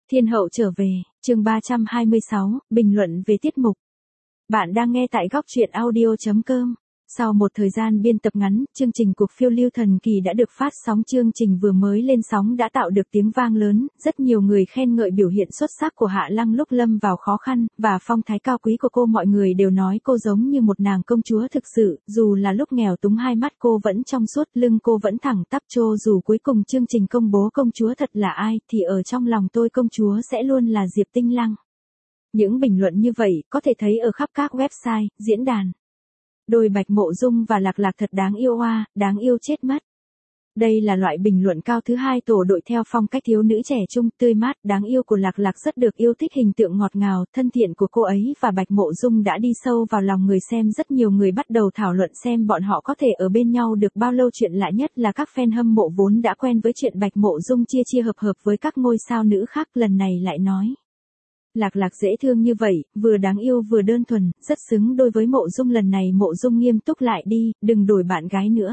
Thiên hậu trở về, chương 326, bình luận về tiết mục. Bạn đang nghe tại góc truyện audio.com. Sau một thời gian biên tập ngắn, chương trình cuộc phiêu lưu thần kỳ đã được phát sóng. Chương trình vừa mới lên sóng đã tạo được tiếng vang lớn, rất nhiều người khen ngợi biểu hiện xuất sắc của Hạ Lăng lúc lâm vào khó khăn, và phong thái cao quý của cô. Mọi người đều nói cô giống như một nàng công chúa thực sự, dù là lúc nghèo túng hai mắt cô vẫn trong suốt, lưng cô vẫn thẳng tắp. Cho dù cuối cùng chương trình công bố công chúa thật là ai, thì ở trong lòng tôi công chúa sẽ luôn là Diệp Tinh Lăng. Những bình luận như vậy có thể thấy ở khắp các website, diễn đàn. Đôi Bạch Mộ Dung và Lạc Lạc thật đáng yêu oa, đáng yêu chết mất. Đây là loại bình luận cao thứ hai tổ đội theo phong cách thiếu nữ trẻ trung, tươi mát, đáng yêu của Lạc Lạc rất được yêu thích. Hình tượng ngọt ngào, thân thiện của cô ấy và Bạch Mộ Dung đã đi sâu vào lòng người xem. Rất nhiều người bắt đầu thảo luận xem bọn họ có thể ở bên nhau được bao lâu. Chuyện lạ nhất là các fan hâm mộ vốn đã quen với chuyện Bạch Mộ Dung chia hợp với các ngôi sao nữ khác, lần này lại nói Lạc Lạc dễ thương như vậy, vừa đáng yêu vừa đơn thuần, rất xứng đôi với Mộ Dung. Lần này Mộ Dung nghiêm túc lại đi, đừng đổi bạn gái nữa.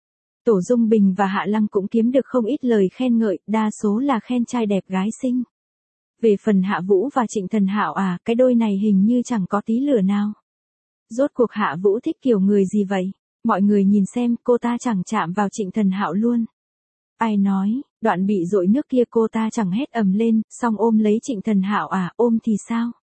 Tổ Dung Bình và Hạ Lăng cũng kiếm được không ít lời khen ngợi, đa số là khen trai đẹp gái xinh. Về phần Hạ Vũ và Trịnh Thần Hạo cái đôi này hình như chẳng có tí lửa nào. Rốt cuộc Hạ Vũ thích kiểu người gì vậy? Mọi người nhìn xem, cô ta chẳng chạm vào Trịnh Thần Hạo luôn. Ai nói, đoạn bị dội nước kia cô ta chẳng hét ầm lên, xong ôm lấy Trịnh Thần Hạo ôm thì sao?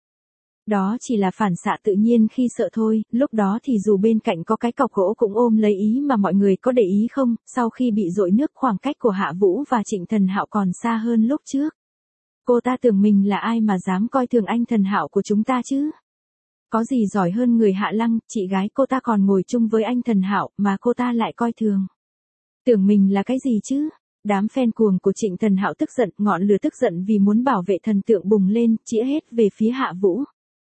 Đó chỉ là phản xạ tự nhiên khi sợ thôi, lúc đó thì dù bên cạnh có cái cọc gỗ cũng ôm lấy ý. Mà mọi người có để ý không, sau khi bị dội nước khoảng cách của Hạ Vũ và Trịnh Thần Hạo còn xa hơn lúc trước. Cô ta tưởng mình là ai mà dám coi thường anh Thần Hạo của chúng ta chứ? Có gì giỏi hơn người Hạ Lăng, chị gái cô ta còn ngồi chung với anh Thần Hạo mà cô ta lại coi thường. Tưởng mình là cái gì chứ? Đám fan cuồng của Trịnh Thần Hạo tức giận, ngọn lửa tức giận vì muốn bảo vệ thần tượng bùng lên, chĩa hết về phía Hạ Vũ.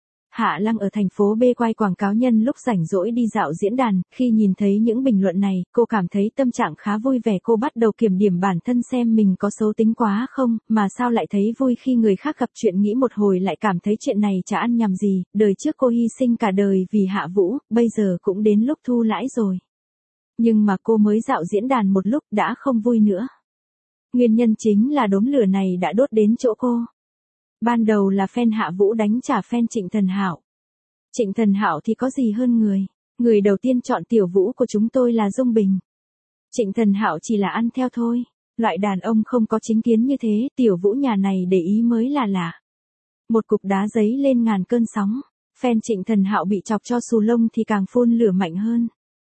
Hạ Lăng ở thành phố B quay quảng cáo nhân lúc rảnh rỗi đi dạo diễn đàn, khi nhìn thấy những bình luận này, cô cảm thấy tâm trạng khá vui vẻ. Cô bắt đầu kiểm điểm bản thân xem mình có xấu tính quá không, mà sao lại thấy vui khi người khác gặp chuyện. Nghĩ một hồi lại cảm thấy chuyện này chả ăn nhầm gì, đời trước cô hy sinh cả đời vì Hạ Vũ, bây giờ cũng đến lúc thu lãi rồi. Nhưng mà cô mới dạo diễn đàn một lúc đã không vui nữa. Nguyên nhân chính là đốm lửa này đã đốt đến chỗ cô. Ban đầu là fan Hạ Vũ đánh trả fan Trịnh Thần Hạo. Trịnh Thần Hạo thì có gì hơn người. Người đầu tiên chọn Tiểu Vũ của chúng tôi là Dung Bình. Trịnh Thần Hạo chỉ là ăn theo thôi. Loại đàn ông không có chính kiến như thế, Tiểu Vũ nhà này để ý mới là lạ. Một cục đá giấy lên ngàn cơn sóng. Fan Trịnh Thần Hạo bị chọc cho xù lông thì càng phun lửa mạnh hơn.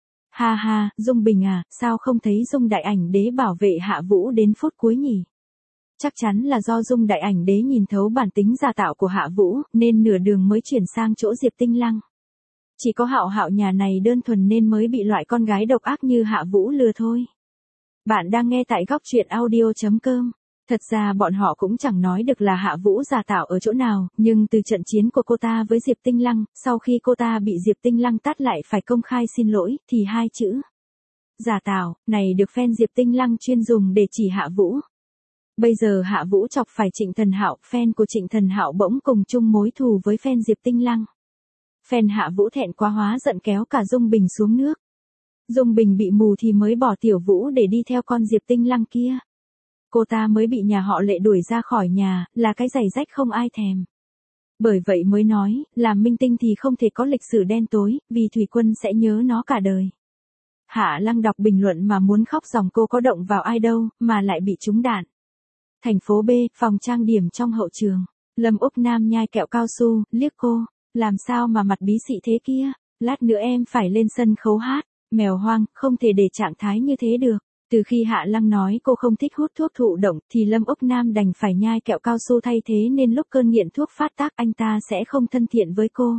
Ha ha, Dung Bình sao không thấy Dung Đại Ảnh Đế bảo vệ Hạ Vũ đến phút cuối nhỉ? Chắc chắn là do Dung Đại Ảnh Đế nhìn thấu bản tính giả tạo của Hạ Vũ, nên nửa đường mới chuyển sang chỗ Diệp Tinh Lăng. Chỉ có Hạo Hạo nhà này đơn thuần nên mới bị loại con gái độc ác như Hạ Vũ lừa thôi. Bạn đang nghe tại góc truyện audio.com. Thật ra bọn họ cũng chẳng nói được là Hạ Vũ giả tạo ở chỗ nào, nhưng từ trận chiến của cô ta với Diệp Tinh Lăng, sau khi cô ta bị Diệp Tinh Lăng tát lại phải công khai xin lỗi, thì hai chữ giả tạo này được fan Diệp Tinh Lăng chuyên dùng để chỉ Hạ Vũ. Bây giờ Hạ Vũ chọc phải Trịnh Thần Hạo, fan của Trịnh Thần Hạo bỗng cùng chung mối thù với fan Diệp Tinh Lăng. Fan Hạ Vũ thẹn quá hóa giận kéo cả Dung Bình xuống nước. Dung Bình bị mù thì mới bỏ Tiểu Vũ để đi theo con Diệp Tinh Lăng kia. Cô ta mới bị nhà họ Lệ đuổi ra khỏi nhà, là cái giày rách không ai thèm. Bởi vậy mới nói, làm minh tinh thì không thể có lịch sử đen tối, vì Thủy Quân sẽ nhớ nó cả đời. Hạ Lăng đọc bình luận mà muốn khóc ròng. Cô có động vào ai đâu, mà lại bị trúng đạn. Thành phố B, phòng trang điểm trong hậu trường. Lâm Úc Nam nhai kẹo cao su, liếc cô. Làm sao mà mặt bí xị thế kia? Lát nữa em phải lên sân khấu hát. Mèo hoang, không thể để trạng thái như thế được. Từ khi Hạ Lăng nói cô không thích hút thuốc thụ động, thì Lâm Úc Nam đành phải nhai kẹo cao su thay thế, nên lúc cơn nghiện thuốc phát tác anh ta sẽ không thân thiện với cô.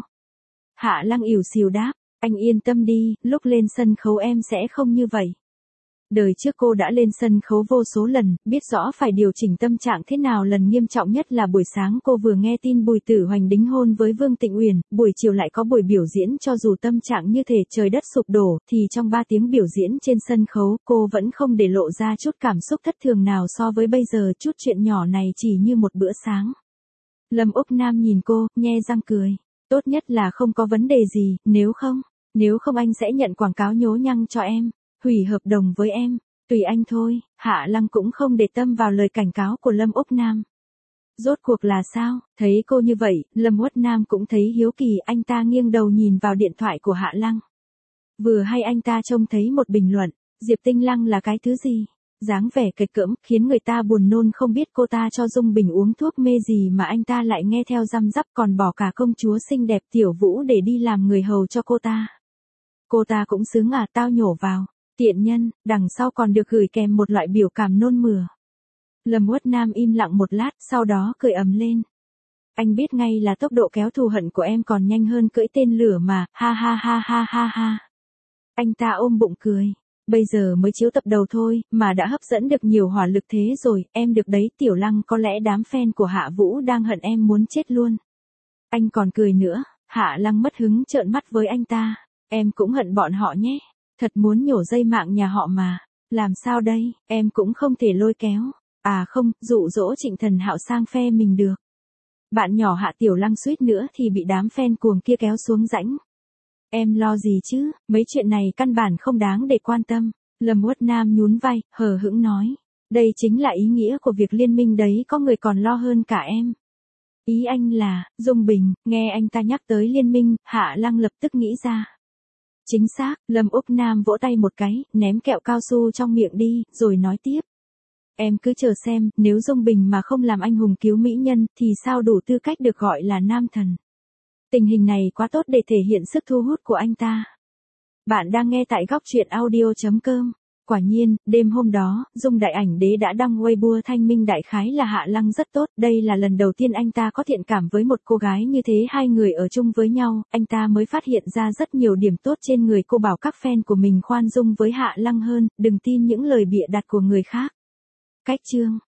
Hạ Lăng ỉu xìu đáp, anh yên tâm đi, lúc lên sân khấu em sẽ không như vậy. Đời trước cô đã lên sân khấu vô số lần, biết rõ phải điều chỉnh tâm trạng thế nào. Lần nghiêm trọng nhất là buổi sáng cô vừa nghe tin Bùi Tử Hoành đính hôn với Vương Tịnh Uyển, buổi chiều lại có buổi biểu diễn. Cho dù tâm trạng như thể trời đất sụp đổ, thì trong 3 tiếng biểu diễn trên sân khấu, cô vẫn không để lộ ra chút cảm xúc thất thường nào. So với bây giờ, chút chuyện nhỏ này chỉ như một bữa sáng. Lâm Úc Nam nhìn cô, nhe răng cười. Tốt nhất là không có vấn đề gì, nếu không anh sẽ nhận quảng cáo nhố nhăng cho em. Hủy hợp đồng với em, tùy anh thôi. Hạ Lăng cũng không để tâm vào lời cảnh cáo của Lâm Úc Nam. Rốt cuộc là sao? Thấy cô như vậy, Lâm Uất Nam cũng thấy hiếu kỳ, anh ta nghiêng đầu nhìn vào điện thoại của Hạ Lăng. Vừa hay anh ta trông thấy một bình luận, Diệp Tinh Lăng là cái thứ gì? Dáng vẻ kịch cỡm, khiến người ta buồn nôn, không biết cô ta cho Dung Bình uống thuốc mê gì mà anh ta lại nghe theo răm rắp, còn bỏ cả công chúa xinh đẹp Tiểu Vũ để đi làm người hầu cho cô ta. Cô ta cũng xứng à, tao nhổ vào. Tiện nhân, đằng sau còn được gửi kèm một loại biểu cảm nôn mửa. Lâm Uất Nam im lặng một lát, sau đó cười ầm lên. Anh biết ngay là tốc độ kéo thù hận của em còn nhanh hơn cưỡi tên lửa mà, ha ha ha ha ha ha. Anh ta ôm bụng cười. Bây giờ mới chiếu tập đầu thôi, mà đã hấp dẫn được nhiều hỏa lực thế rồi, em được đấy Tiểu Lăng, có lẽ đám fan của Hạ Vũ đang hận em muốn chết luôn. Anh còn cười nữa, Hạ Lăng mất hứng trợn mắt với anh ta. Em cũng hận bọn họ nhé. Thật muốn nhổ dây mạng nhà họ mà. Làm sao đây, em cũng không thể lôi kéo. À không, dụ dỗ Trịnh Thần Hạo sang phe mình được. Bạn nhỏ Hạ Tiểu Lăng suýt nữa thì bị đám fan cuồng kia kéo xuống rãnh. Em lo gì chứ, mấy chuyện này căn bản không đáng để quan tâm. Lâm Uất Nam nhún vai, hờ hững nói. Đây chính là ý nghĩa của việc liên minh đấy, có người còn lo hơn cả em. Ý anh là, Dung Bình, nghe anh ta nhắc tới liên minh, Hạ Lăng lập tức nghĩ ra. Chính xác, Lâm Úc Nam vỗ tay một cái, ném kẹo cao su trong miệng đi, rồi nói tiếp. Em cứ chờ xem, nếu Dung Bình mà không làm anh hùng cứu mỹ nhân, thì sao đủ tư cách được gọi là nam thần. Tình hình này quá tốt để thể hiện sức thu hút của anh ta. Bạn đang nghe tại góc truyện audio.com. Quả nhiên, đêm hôm đó, Dung Đại Ảnh Đế đã đăng Weibo thanh minh đại khái là Hạ Lăng rất tốt. Đây là lần đầu tiên anh ta có thiện cảm với một cô gái như thế, hai người ở chung với nhau, anh ta mới phát hiện ra rất nhiều điểm tốt trên người cô, bảo các fan của mình khoan dung với Hạ Lăng hơn, đừng tin những lời bịa đặt của người khác. Cách chương